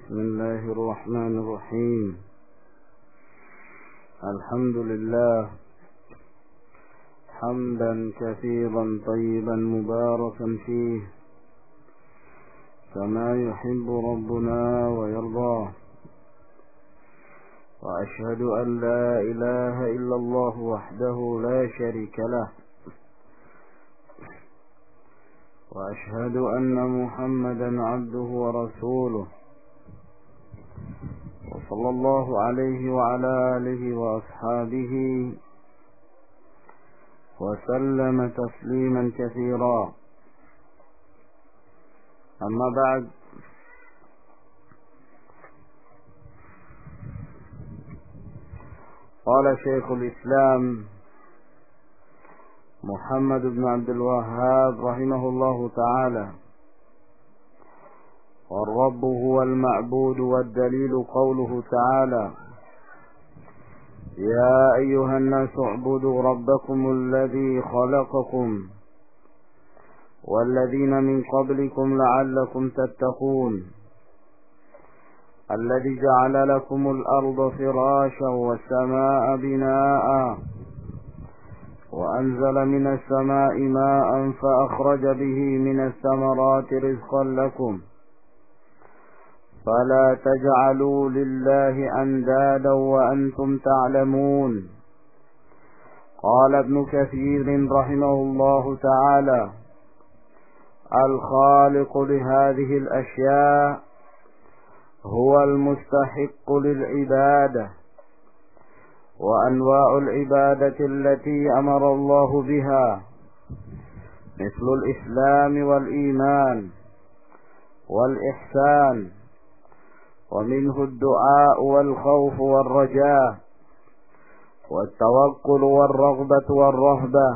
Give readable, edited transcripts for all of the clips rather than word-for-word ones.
بسم الله الرحمن الرحيم. الحمد لله حمدا كثيرا طيبا مباركا فيه كما يحب ربنا ويرضاه، وأشهد أن لا إله إلا الله وحده لا شريك له، وأشهد أن محمدا عبده ورسوله، وصلى الله عليه وعلى آله وأصحابه وسلم تسليما كثيرا. أما بعد، قال شيخ الإسلام محمد بن عبد الوهاب رحمه الله تعالى: والرب هو المعبود، والدليل قوله تعالى: يا أيها الناس اعبدوا ربكم الذي خلقكم والذين من قبلكم لعلكم تتقون، الذي جعل لكم الأرض فراشا والسماء بناء وأنزل من السماء ماء فأخرج به من الثمرات رزقا لكم فلا تجعلوا لله أندادا وأنتم تعلمون. قال ابن كثير رحمه الله تعالى: الخالق لهذه الأشياء هو المستحق للعبادة، وأنواع العبادة التي أمر الله بها مثل الإسلام والإيمان والإحسان، ومنه الدعاء والخوف والرجاء والتوكل والرغبة والرهبة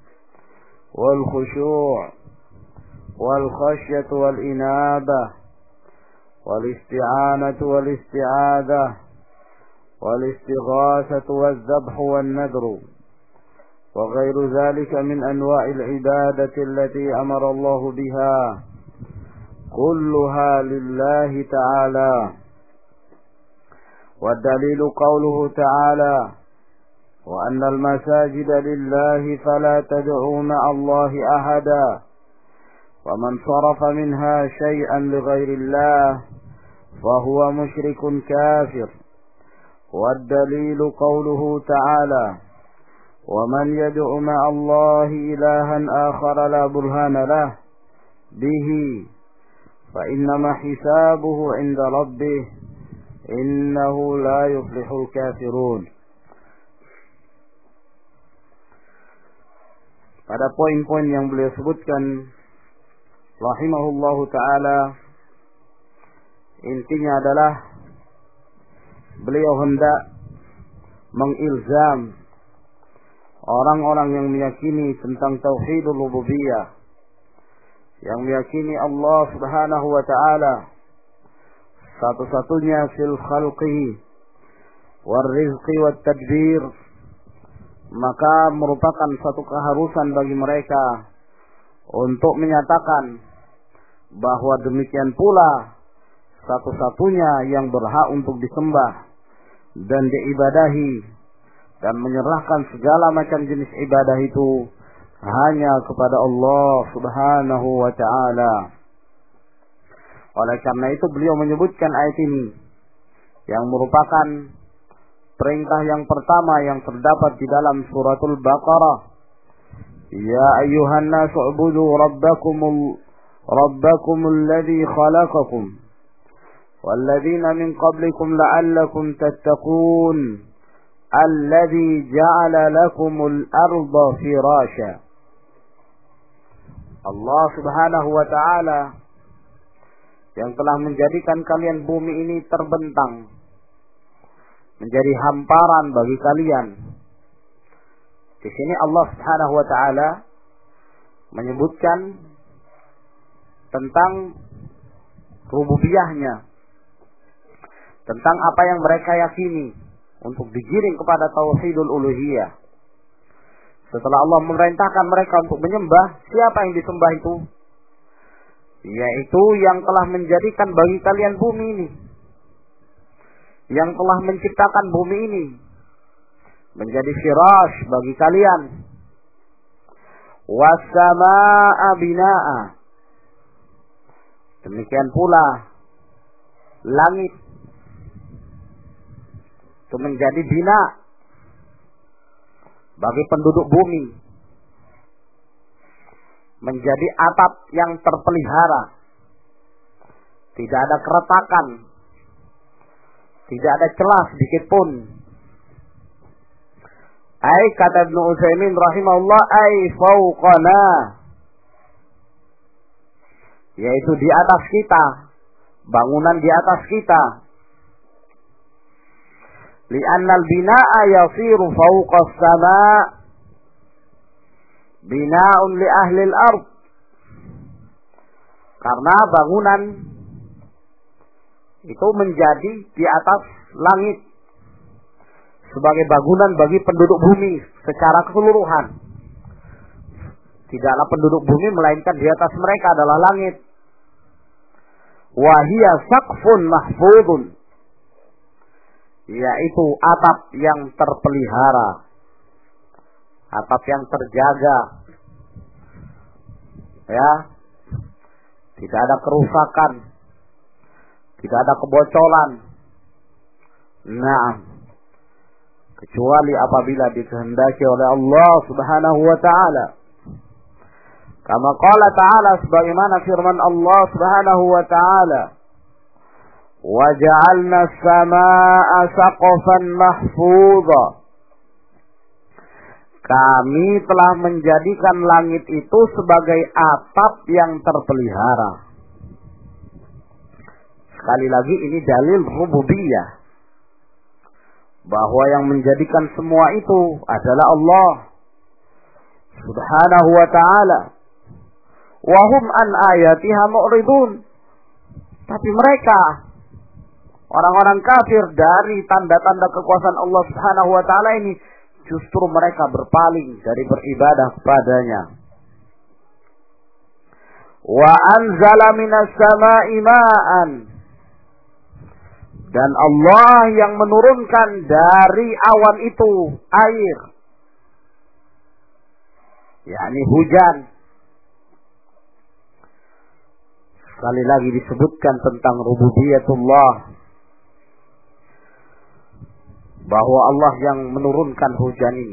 والخشوع والخشية والإنابة والاستعانة والاستعاذة والاستغاثة والذبح والنذر وغير ذلك من أنواع العبادة التي أمر الله بها، كلها لله تعالى. والدليل قوله تعالى: وأن المساجد لله فلا تدعوا مع الله أحدا، ومن صرف منها شيئا لغير الله فهو مشرك كافر. والدليل قوله تعالى: ومن يدع مع الله إلها آخر لا برهان له به فإنما حسابه عند ربه إنه لا يفلح الكافرون. Pada poin-poin yang beliau sebutkan rahimahullahu ta'ala, intinya adalah beliau hendak mengilzam orang-orang yang meyakini tentang tauhidul rububiyah, yang meyakini Allah subhanahu wa ta'ala satu-satunya fil khalqi wal rizqi wat tadbir, maka merupakan satu keharusan bagi mereka untuk menyatakan bahwa demikian pula satu-satunya yang berhak untuk disembah dan diibadahi, dan menyerahkan segala macam jenis ibadah itu hanya kepada Allah subhanahu wa ta'ala. Oleh karena itu beliau menyebutkan ayat ini yang merupakan perintah yang pertama yang terdapat di dalam suratul Baqarah. Ya ayyuhan nasu ubudu rabbakumul ladzi khalaqakum walladzina min qablikum la'allakum tattaqun alladzi ja'ala lakumul arda firasha. Allah subhanahu wa ta'ala yang telah menjadikan kalian bumi ini terbentang, menjadi hamparan bagi kalian. Di sini Allah subhanahu wa ta'ala menyebutkan tentang rububiyahnya, tentang apa yang mereka yakini untuk digiring kepada tauhidul uluhiyah. Setelah Allah memerintahkan mereka untuk menyembah, siapa yang disembah itu? Yaitu yang telah menjadikan bagi kalian bumi ini yang telah menciptakan bumi ini menjadi firash bagi kalian. Was-samaa'a binaa'a. Demikian pula langit itu menjadi bina bagi penduduk bumi, menjadi atap yang terpelihara, tidak ada keretakan, tidak ada celah sedikit pun. Ai kata Ibnu Utsaimin rahimahullah, ai fauqana, yaitu di atas kita, bangunan di atas kita. Li'anna al-binaa'a yasiru fawqa as-sama' bina'un li ahli al-ard. Karena bangunan itu menjadi di atas langit sebagai bangunan bagi penduduk bumi secara keseluruhan. Tidaklah penduduk bumi melainkan di atas mereka adalah langit. Wa hiya saqfun mahfudun, yaitu atap yang terpelihara, atap yang terjaga, ya, tidak ada kerusakan, tidak ada kebocolan. Naam, kecuali apabila dikehendaki oleh Allah Subhanahu wa taala. Kama qala ta'ala, sebagaimana firman Allah Subhanahu wa taala, وَجَعَلْنَا السَّمَاءَ سَقْفًا مَحْفُوظًا. Kami telah menjadikan langit itu sebagai atap yang terpelihara. Sekali lagi ini dalil rububiyah, bahwa yang menjadikan semua itu adalah Allah Subhanahu wa ta'ala. Wa hum an ayatiha mu'ridun. Tapi mereka, orang-orang kafir, dari tanda-tanda kekuasaan Allah Subhanahu wa ta'ala ini, justru mereka berpaling dari beribadah kepadanya. Wa anzala minas sama'i ma'an. Dan Allah yang menurunkan dari awan itu air, yakni hujan. Sekali lagi disebutkan tentang rububiyatullah, bahwa Allah yang menurunkan hujan ini.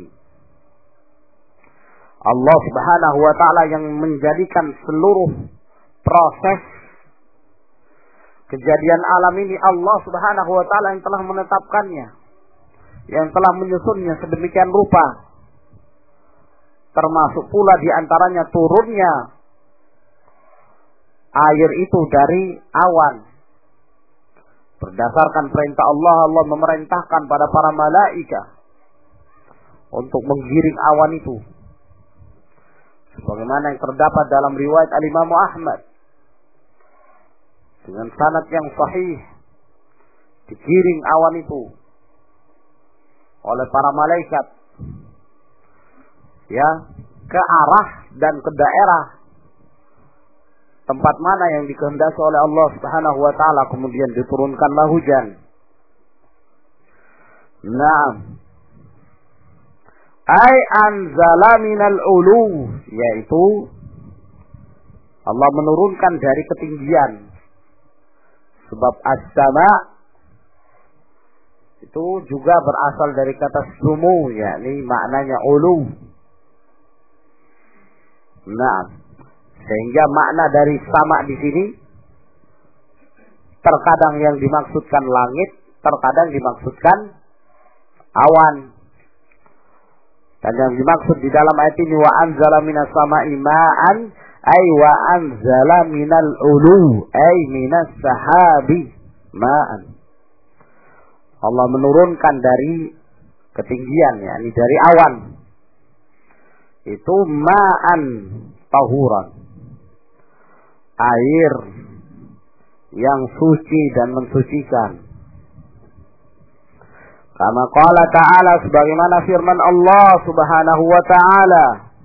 Allah Subhanahu wa ta'ala yang menjadikan seluruh proses kejadian alam ini, Allah Subhanahu wa ta'ala yang telah menetapkannya, yang telah menyusunnya sedemikian rupa. Termasuk pula diantaranya turunnya air itu dari awan. Berdasarkan perintah Allah, Allah memerintahkan pada para malaikat untuk menggiring awan itu. Sebagaimana yang terdapat dalam riwayat Al-Imam Ahmad dengan sanad yang sahih, digiring awan itu oleh para malaikat, ya, ke arah dan ke daerah tempat mana yang dikehendaki oleh Allah Subhanahu wa ta'ala, kemudian diturunkanlah hujan. Naam. Ai anzala minal ulu, yaitu Allah menurunkan dari ketinggian. Sebab as-sama itu juga berasal dari kata sumu, yakni maknanya ulu. Naam. Sehingga makna dari sama di sini terkadang yang dimaksudkan langit, terkadang dimaksudkan awan. Dan yang dimaksud di dalam ayat ini wa anzala minas sama'i ma'an, ay wa anzala minal ulu, ay minas sahabi ma'an. Allah menurunkan dari ketinggian, yakni dari awan. Itu ma'an tahuran, air yang suci dan mensucikan. Kama qala ta'ala, sebagaimana firman Allah Subhanahu wa ta'ala,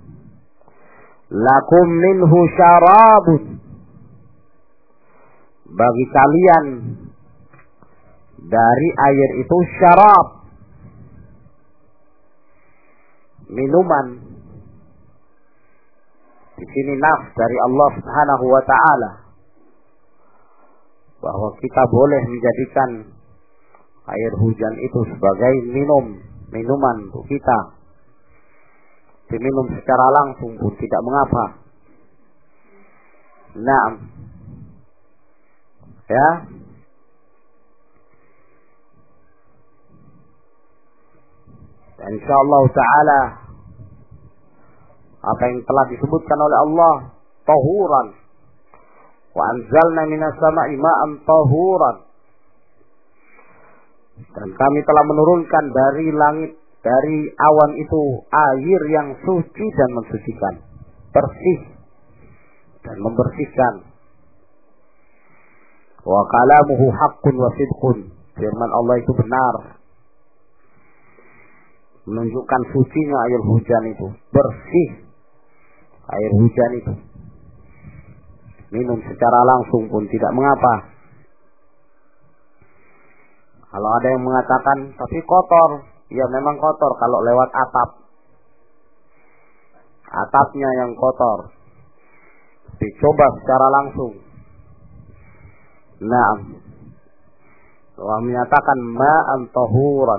lakum minhu syarabun, bagi kalian dari air itu syarab, minuman. Di sini nafs dari Allah Subhanahu wa taala bahwa kita boleh menjadikan air hujan itu sebagai minuman untuk kita. Diminum secara langsung pun tidak mengapa. Naam. Ya. Dan insyaallah taala apa yang telah disebutkan oleh Allah tahuran, wa anzalna minas sama'i ma'an tahuran, dan kami telah menurunkan dari langit, dari awan itu air yang suci dan mensucikan, bersih dan membersihkan. Wa kalamuhu haqqun wa sidqun, firman Allah itu benar, menunjukkan sucinya air hujan itu, bersih air hujan itu. Minum secara langsung pun tidak mengapa. Kalau ada yang mengatakan tapi kotor, ya memang kotor kalau lewat atap. Atapnya yang kotor. Dicoba secara langsung. Nah, Allah menyatakan ma'an tahuran,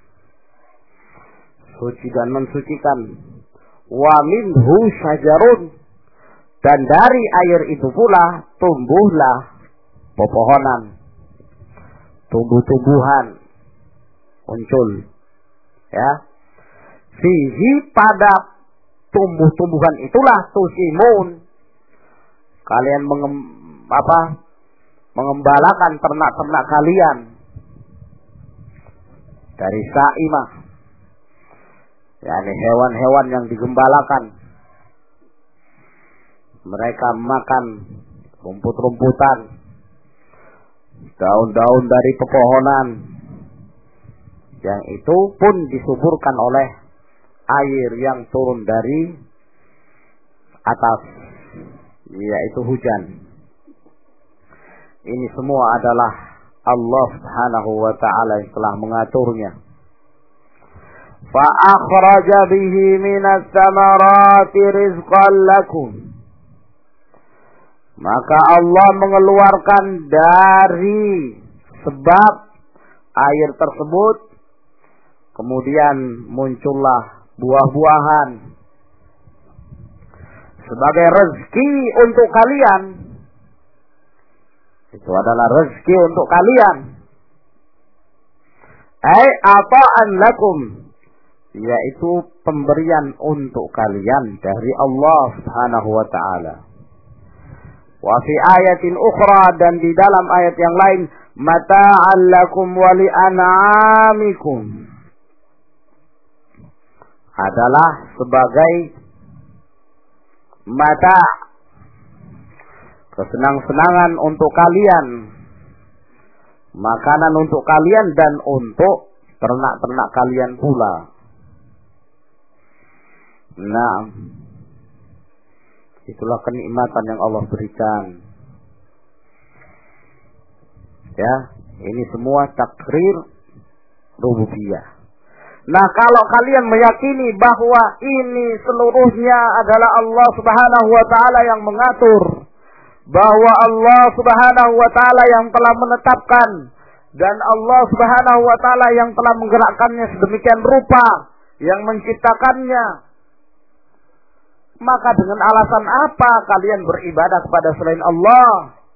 suci dan mensucikan. Wa minhu syajarun, dan dari air itu pula tumbuhlah pepohonan, tumbuh-tumbuhan muncul. Ya, fihi, pada tumbuh-tumbuhan itulah tusimun, kalian mengembalakan ternak-ternak kalian dari saimah, yakni hewan-hewan yang digembalakan. Mereka makan rumput-rumputan, daun-daun dari pepohonan, yang itu pun disuburkan oleh air yang turun dari atas, yaitu hujan. Ini semua adalah Allah Subhanahu wa ta'ala yang telah mengaturnya. Fa akhraja bihi minas samarati rizqan lakum, maka Allah mengeluarkan dari sebab air tersebut, kemudian muncullah buah-buahan sebagai rezeki untuk kalian. Itu adalah rezeki untuk kalian. Ai ata'an lakum, yaitu pemberian untuk kalian dari Allah Subhanahu wa ta'ala. Wa fi ayatin ukhra, dan di dalam ayat yang lain, mata'an lakum wa li an'amikum, adalah sebagai mata, kesenang-senangan untuk kalian, makanan untuk kalian, dan untuk ternak-ternak kalian pula. Nah, itulah kenikmatan yang Allah berikan. Ya, ini semua takrir rububiyah. Nah, kalau kalian meyakini bahwa ini seluruhnya adalah Allah Subhanahu wa ta'ala yang mengatur, bahwa Allah Subhanahu wa ta'ala yang telah menetapkan, dan Allah Subhanahu wa ta'ala yang telah menggerakkannya sedemikian rupa, yang menciptakannya, maka dengan alasan apa kalian beribadah kepada selain Allah?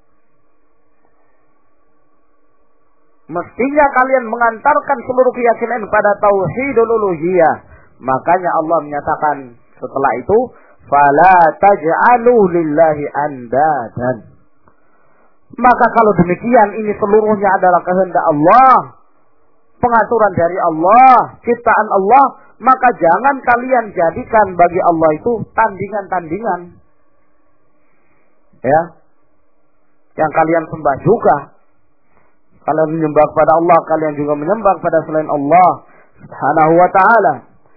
Mestinya kalian mengantarkan seluruh keyakinan pada tauhidul uluhiyah. Makanya Allah menyatakan setelah itu, fala taj'alu lillahi andadan. Maka kalau demikian, ini seluruhnya adalah kehendak Allah, pengaturan dari Allah, ciptaan Allah, maka jangan kalian jadikan bagi Allah itu tandingan-tandingan. Ya, yang kalian sembah juga. Kalian menyembah kepada Allah, kalian juga menyembah kepada selain Allah Subhanahu wa ta'ala.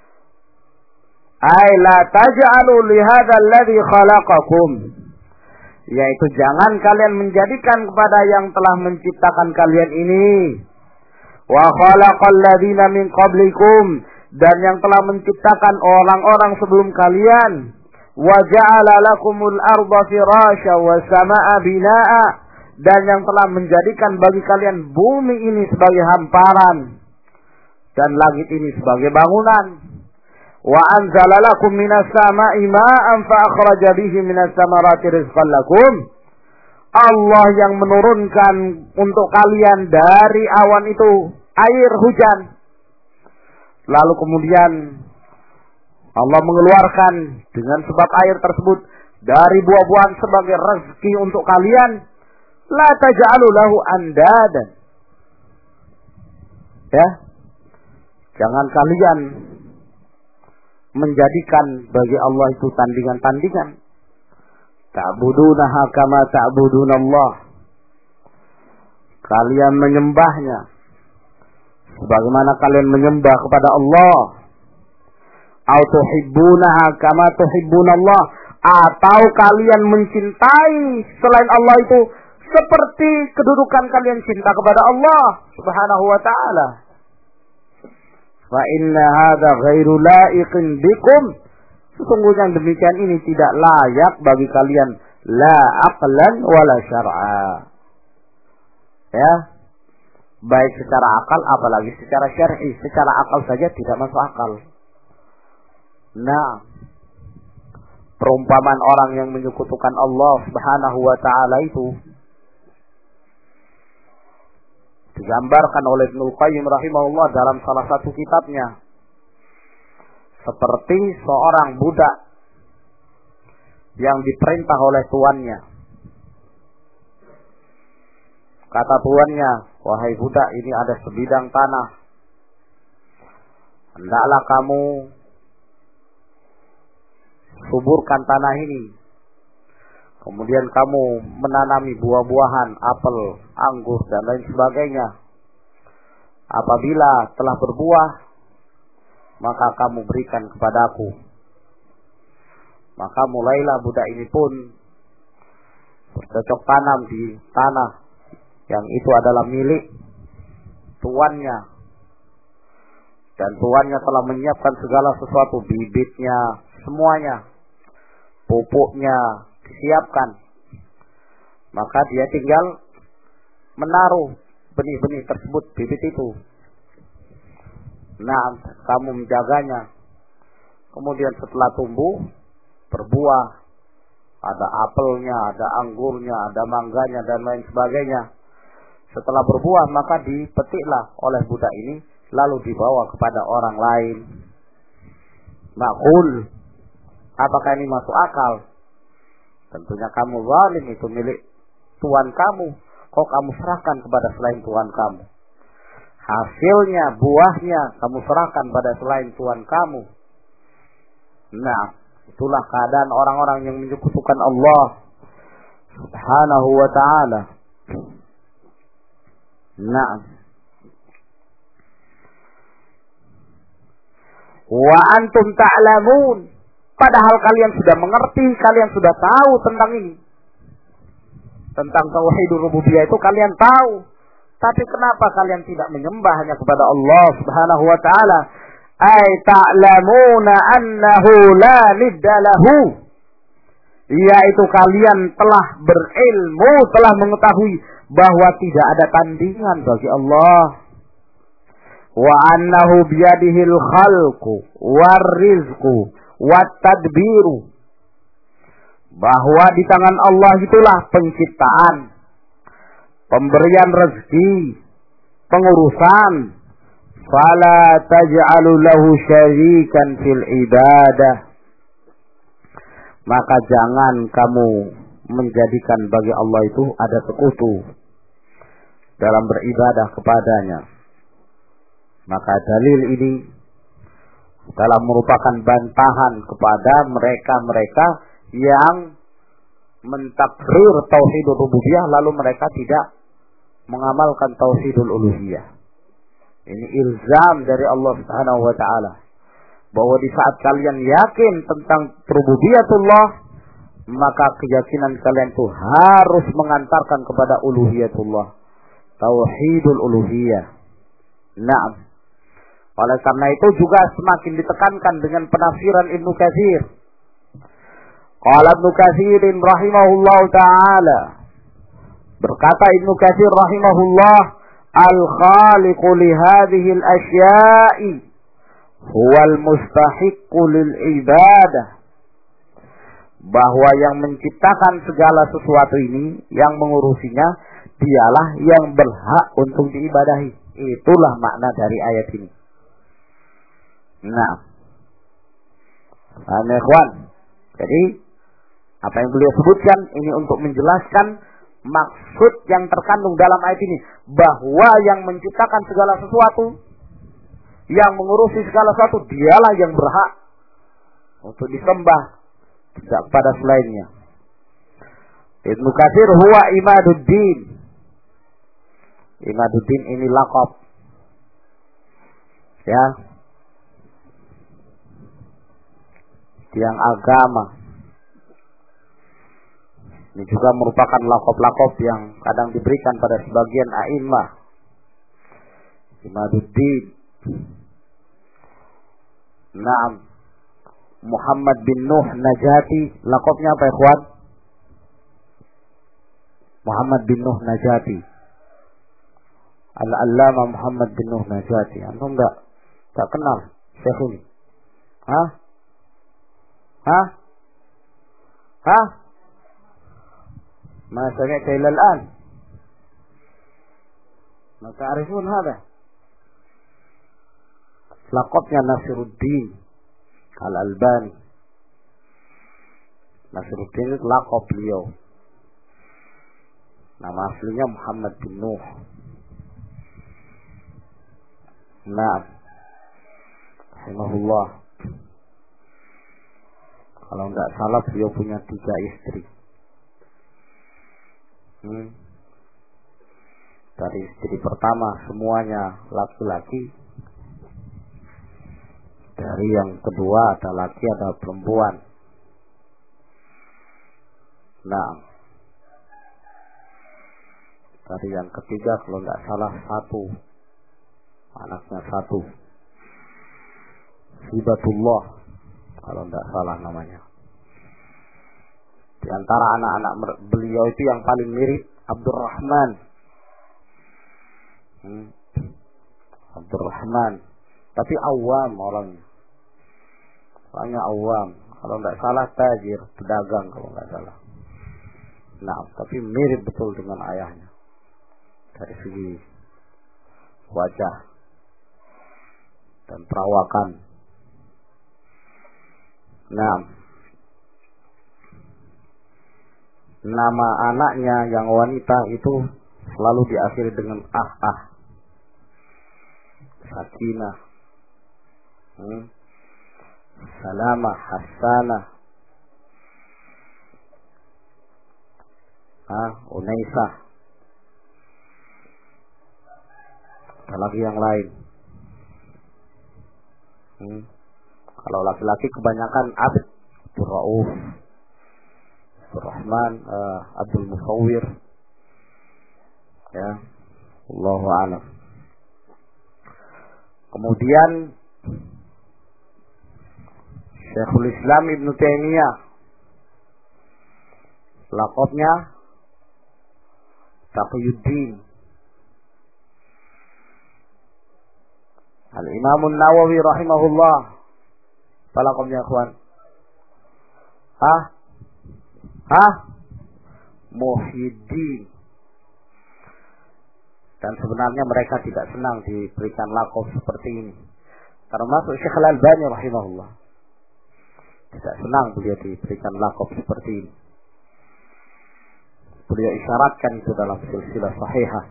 Ay la taj'alu li hadzal ladzi khalaqakum, yaitu jangan kalian menjadikan kepada yang telah menciptakan kalian ini wa khalaqal ladzina min qablikum, dan yang telah menciptakan orang-orang sebelum kalian, wa ja'ala lakumul arda firasya was samaa binaa, dan yang telah menjadikan bagi kalian bumi ini sebagai hamparan dan langit ini sebagai bangunan. Wa anzala lakum minas samaa'i ma'an fa akhraja bihi minas samarati rizqan lakum. Allah yang menurunkan untuk kalian dari awan itu air hujan. Lalu kemudian Allah mengeluarkan dengan sebab air tersebut dari buah-buahan sebagai rezeki untuk kalian. La taj'alu lahu andadan. Ya. Jangan kalian menjadikan bagi Allah itu tandingan-tandingan. Ta'budunaha kama ta'budunallah. Kalian menyembahnya sebagaimana kalian menyembah kepada Allah. Au tuhibbunaha kama tuhibbunallah, atau kalian mencintai selain Allah itu seperti kedudukan kalian cinta kepada Allah Subhanahu wa taala. Fa inna hadza ghairu la'iqin bikum. Sesungguhnya demikian ini tidak layak bagi kalian, la aqlan wala syar'a. Ya. Baik secara akal apalagi secara syar'i. Secara akal saja tidak masuk akal. Nah, perumpamaan orang yang menyekutukan Allah Subhanahu wa taala itu digambarkan oleh Ibnu Qayyim rahimahullah dalam salah satu kitabnya seperti seorang budak yang diperintah oleh tuannya. Kata tuannya, wahai budak, ini ada sebidang tanah. Hendaklah kamu suburkan tanah ini. Kemudian kamu menanami buah-buahan, apel, anggur, dan lain sebagainya. Apabila telah berbuah, maka kamu berikan kepadaku. Maka mulailah budak ini pun bercocok tanam di tanah yang itu adalah milik tuannya. Dan tuannya telah menyiapkan segala sesuatu, bibitnya, semuanya, pupuknya disiapkan. Maka dia tinggal menaruh benih-benih tersebut, bibit itu. Nah, kamu menjaganya. Kemudian setelah tumbuh, berbuah, ada apelnya, ada anggurnya, ada mangganya, dan lain sebagainya. Setelah berbuah, maka dipetiklah oleh budak ini, lalu dibawa kepada orang lain. Ma'qul, apakah ini masuk akal? Tentunya kamu zalim, itu milik tuan kamu. Kok kamu serahkan kepada selain tuan kamu? Hasilnya, buahnya kamu serahkan pada selain tuan kamu. Nah, itulah keadaan orang-orang yang menyekutukan Allah Subhanahu wa ta'ala. Nah, wa antum ta'lamun, padahal kalian sudah mengerti, kalian sudah tahu tentang ini. Tentang tauhidur rububiyah itu kalian tahu. Tapi kenapa kalian tidak menyembah hanya kepada Allah Subhanahu wa ta'ala? Ay ta'lamuna annahu la nidda lahu. Yaitu kalian telah berilmu, telah mengetahui bahwa tidak ada tandingan bagi Allah. Wa annahu biyadihil khalqu war rizqu wat tadbiru. Bahwa di tangan Allah itulah penciptaan, pemberian rezeki, pengurusan. Fala taj'alu lahu syarikan fil ibadah. Maka jangan kamu menjadikan bagi Allah itu ada sekutu dalam beribadah kepadanya. Maka dalil ini telah merupakan bantahan kepada mereka-mereka yang mentakrir tauhidul rububiyah lalu mereka tidak mengamalkan tauhidul uluhiyah. Ini ilzam dari Allah Subhanahu wa taala bahwa di saat kalian yakin tentang rububiyatullah, maka keyakinan kalian itu harus mengantarkan kepada uluhiyatullah, tauhidul uluhiyah. Naam. Oleh karena itu juga semakin ditekankan dengan penafsiran Ibnu Katsir. Qala Ibnu Katsir rahimahullahu taala. Berkata Ibnu Katsir rahimahullah, al-khaliqu li hadhihi al-asya'i huwal mustahiqqu lil ibadah. Bahwa yang menciptakan segala sesuatu ini, yang mengurusinya, dialah yang berhak untuk diibadahi. Itulah makna dari ayat ini. Nah, ikhwan. Jadi, apa yang beliau sebutkan ini untuk menjelaskan maksud yang terkandung dalam ayat ini. Bahwa yang menciptakan segala sesuatu, yang mengurusi segala sesuatu, dialah yang berhak untuk disembah, tidak pada selainnya. Ibnu Katsir huwa Imaduddin. Imaduddin ini laqab. Ya. Tiang agama. Ini juga merupakan laqab-laqab yang kadang diberikan pada sebagian a'immah. Imaduddin. Naam. Muhammad bin Nuh Najati. Laqabnya apa, ikhwan? Muhammad bin Nuh Najati. Al-Allama Muhammad bin Nuh Najati. Antum tak kenal Syekh ini? Hah? Ma sami'ta ila al-an. Ma ta'rifun hada? Laqabnya Nasiruddin Al-Albani. Nasiruddin itu laqab beliau. Nama aslinya Muhammad bin Nuh. Naam. Rahimahullah. Kalau enggak salah beliau punya 3 istri. Dari istri pertama semuanya laki-laki. Dari yang kedua ada laki ada perempuan. Nah, dari yang ketiga kalau enggak salah 1, anaknya 1, Hibatullah kalau enggak salah namanya. Di antara anak-anak beliau itu yang paling mirip Abdurrahman. Abdurrahman, tapi awam orangnya. Orangnya awam. Kalau enggak salah tajir, pedagang kalau enggak salah. Nah, tapi mirip betul dengan ayahnya. Dari segi wajah dan perawakan. Nah, nama anaknya yang wanita itu selalu diakhiri dengan ah. Sakinah, Salamah, Hasanah, Unaisah. Ada lagi yang lain. Kalau laki-laki kebanyakan Abd, Abdul Rauf, Abdul Rahman, Abdul Musawwir. Ya, Allahu a'lam. Kemudian Syekhul Islam Ibnu Taimiyah, laqabnya Taqiyuddin. Al-Imam An-Nawawi rahimahullah, apa laqabnya, ikhwan? Muhyiddin. Dan sebenarnya mereka tidak senang diberikan laqab seperti ini. Termasuk Syekh Al-Albani rahimahullah. Tidak senang beliau diberikan laqab seperti ini. Beliau isyaratkan itu dalam silsilah sahihah.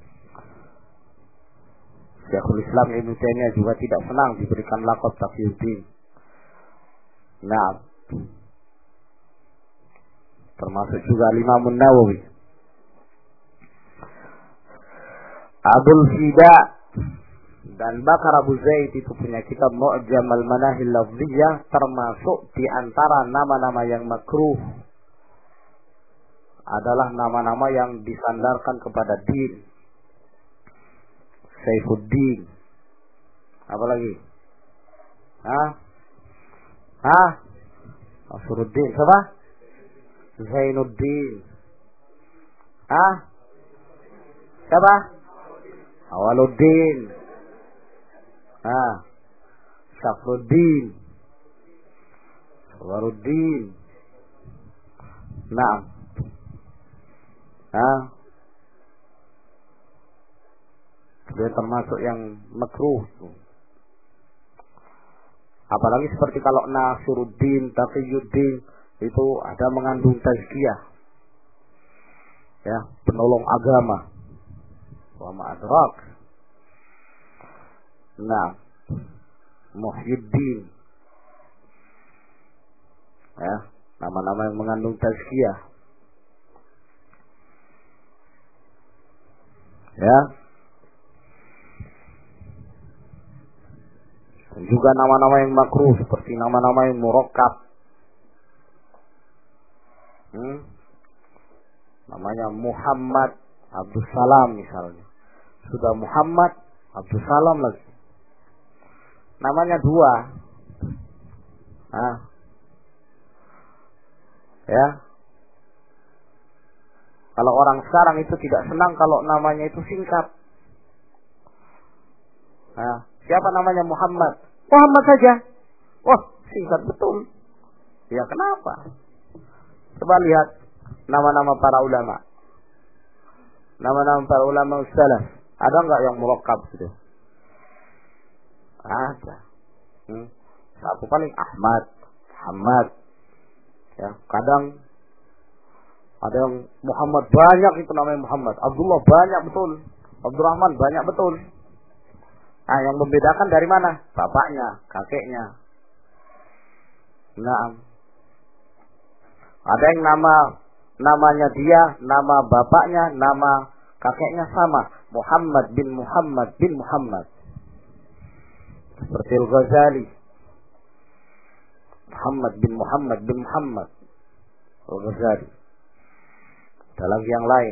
Syekhul Islam Ibnu Taimiyah juga tidak senang diberikan laqab Taqiyuddin. Nah, termasuk juga Imam An-Nawawi. Abul Fida dan Bakar Abu Zaid itu punya kitab Mu'jam al-Manahil Lafziyah, termasuk di antara nama-nama yang makruh adalah nama-nama yang disandarkan kepada din. Saifuddin. Apa lagi? Nasruddin. Siapa? Zainuddin. Siapa? Awaluddin. Syafruddin. Waruddin. Naam. Dia termasuk yang makruh. Apalagi seperti kalau Nasiruddin, Taqiyuddin itu ada mengandung tazkiyah. Ya, penolong agama. Wa ma adrak. Nah, Muhyiddin. Ya, nama-nama yang mengandung tazkiyah. Ya. Dan juga nama-nama yang makruh seperti nama-nama yang murakkab. Namanya Muhammad Abdus Salam misalnya. Sudah Muhammad Abdus Salam lagi. Namanya dua. Ya. Kalau orang sekarang itu tidak senang kalau namanya itu singkat. Siapa namanya Muhammad? Muhammad saja. Wah, singkat betul. Ya kenapa? Coba lihat nama-nama para ulama. Nama-nama para ulama salaf. Ada enggak yang murakkab gitu? Ada. Satu paling Ahmad, Muhammad. Ya, kadang ada yang Muhammad banyak itu namanya Muhammad. Abdullah banyak betul. Abdurrahman banyak betul. Yang membedakan dari mana? Bapaknya, kakeknya. Nah, ada yang namanya dia, nama bapaknya, nama kakeknya sama. Muhammad bin Muhammad bin Muhammad. Seperti Al-Ghazali. Muhammad bin Muhammad bin Muhammad. Al-Ghazali. Ada lagi yang lain.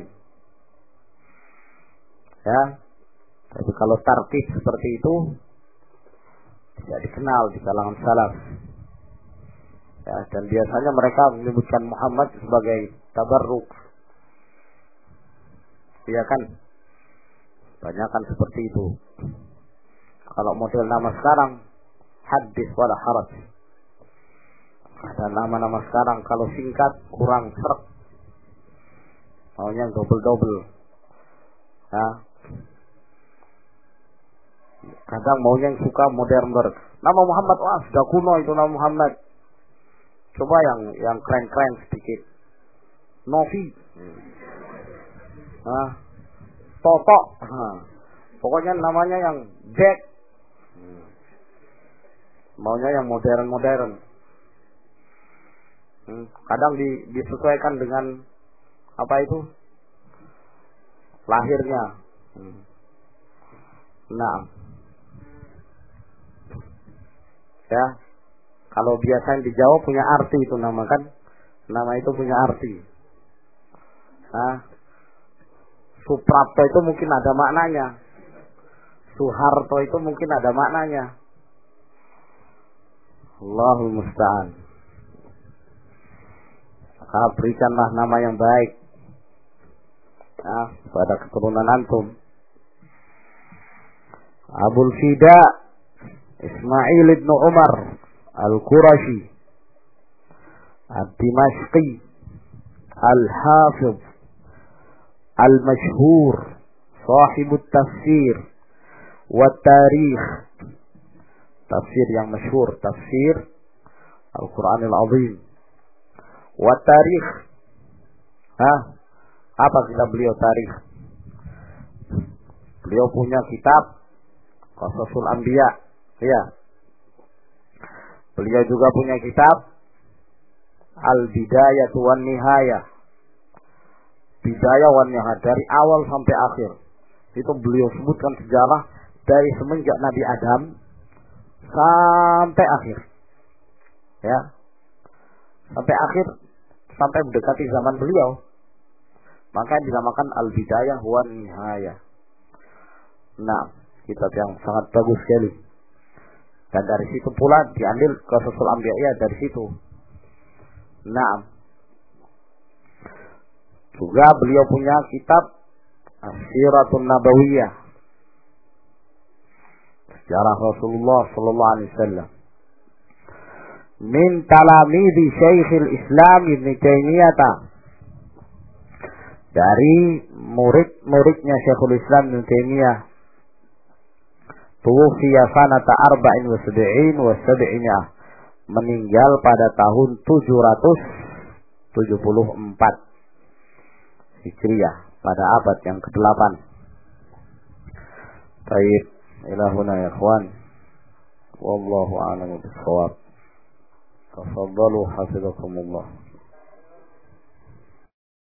Ya. Tapi kalau tartib seperti itu tidak dikenal di kalangan salaf. Ya, dan biasanya mereka menyebutkan Muhammad sebagai tabarruk. Iya kan? Banyak kan seperti itu. Kalau model nama sekarang hadis wala haraj. Ada nama-nama sekarang kalau singkat kurang seret. Maunya double-double. Ya. Kadang maunya yang suka modern. Nama Muhammad, wah sudah kuno itu nama Muhammad. Coba yang keren-keren sedikit. Novi. Toto. Pokoknya namanya yang Jack. Maunya yang modern-modern. Kadang disesuaikan dengan apa itu? Lahirnya. Nah. Ya. Kalau biasanya dijawab punya arti itu nama kan. Nama itu punya arti. Suprapto itu mungkin ada maknanya. Suharto itu mungkin ada maknanya. Allahul musta'an. Maka berikanlah nama yang baik pada keturunan antum. Abul Fida Ismail ibn Umar Al-Qurashi Ad-Dimashqi Al-Hafiz Al-Mashhur Sahibut Tafsir wa Tarikh. Tafsir yang masyhur, tafsir Al-Quran Al-Azim wa Tarikh. Apa kita beliau tarikh? Beliau punya kitab Qasasul Anbiya. Ya. Beliau juga punya kitab Al-Bidayah wan Nihayah. Bidayah wan Nihayah dari awal sampai akhir. Itu beliau sebutkan sejarah dari semenjak Nabi Adam sampai akhir. Ya. Sampai akhir, sampai mendekati zaman beliau. Maka dinamakan Al-Bidayah wan Nihayah. Nah, kitab yang sangat bagus sekali. Dan dari situ pula diambil Qasasul Anbiya dari situ. Nah, juga beliau punya kitab As-Siratun Nabawiyah, sejarah Rasulullah sallallahu alaihi wasallam. Min talamidi Syekhul Islam Ibnu Taimiyah, dari murid-muridnya Syekhul Islam Ibnu Taimiyah. Tuwfiya sanata arba'in wa sab'in wa sab'ina, meninggal pada tahun 774 Hijriah, pada abad yang ke-8. Baik, ilahuna ya ikhwan. Wallahu a'lamu bis-shawab. Tafadhalu hafizakumullah.